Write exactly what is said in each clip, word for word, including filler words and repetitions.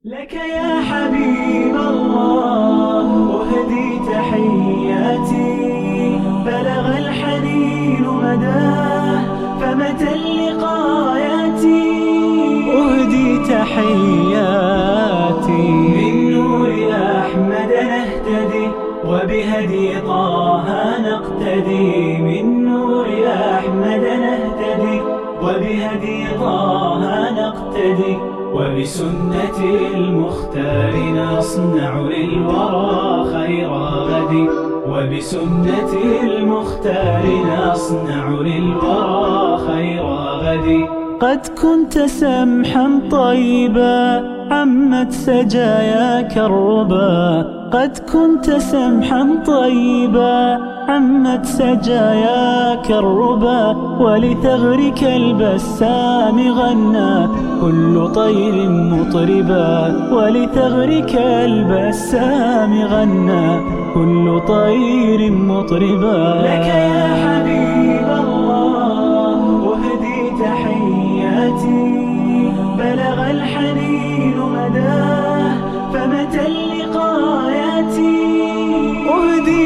لك يا حبيب الله أهدي تحياتي، بلغ الحنين مداه فمتى اللقاء ياتي. أهدي تحياتي من نور أحمد نهتدي، وبهدي طه نقتدي. من نور أحمد نهتدي، وبهدي طه نقتدي. وبسنة المختار نصنع للورى خير غد. وبسنة المختار نصنع للورى خير غد. قد كنت سمحا طيبا عمت سجاياك الربا. قد كنت سمحا طيبا عمت سجاياك الربا. ولثغرك البسام غنى كل طير مطربا. ولثغرك البسام غنى كل طير مطربا. لك يا حبيب الله أهدي تحياتي، بلغ الحنين مداه فمتى اللقاء ياتي. أهدي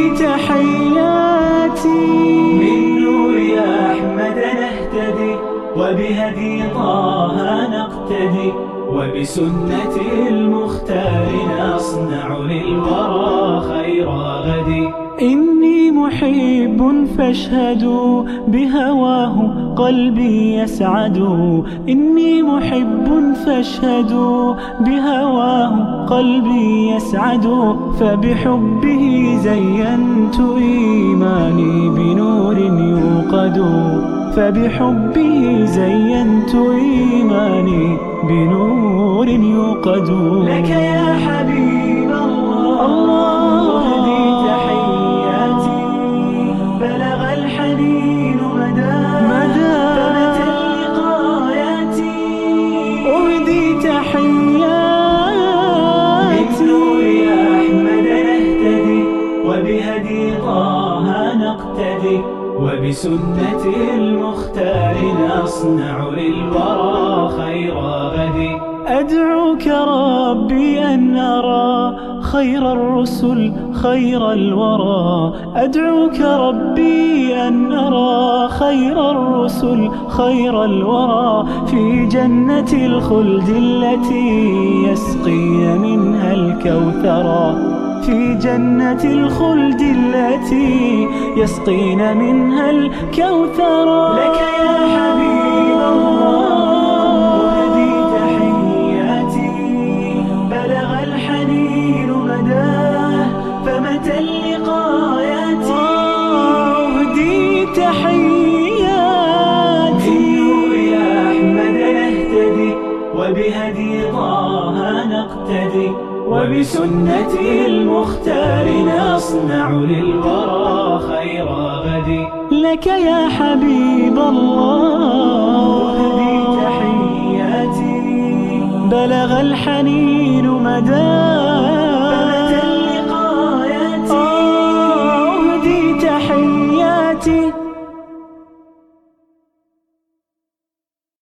تحياتي من نور أحمد نهتدي، وبهدي طه نقتدي. وبسنة المختار نصنع للورى خير غد. إني محب فاشهدوا بهواه قلبي يسعد. إني محب فاشهدوا بهواه قلبي يسعد. فبحبه زينت إيماني بنور يوقد. فبحبه زينت إيماني بنور يوقد. لك يا حبيب الله أهدي تحياتي، بلغ الحنين مداه فمتى اللقاء ياتي. أهدي تحياتي من نور أحمد نهتدي، وبهدي طه نقتدي. وبسنة المختار نصنع للورى خير غد. أدعوك ربي أن أرى خير الرسل خير الورى. أدعوك ربي أن أرى خير الرسل خير الورى. في جنة الخلد التي يسقين منها الكوثرا. في جنة الخلد التي يسقين منها الكوثرا. لك يا حبيب الله أهدي تحياتي، بلغ الحنين مداه فمتى اللقاء ياتي. أهدي تحياتي من نور أحمد نهتدي، وبهدي طه نقتدي. وبسنة المختار نصنع للورى خير غد. لك يا حبيب الله أهدي تحياتي، بلغ الحنين مداه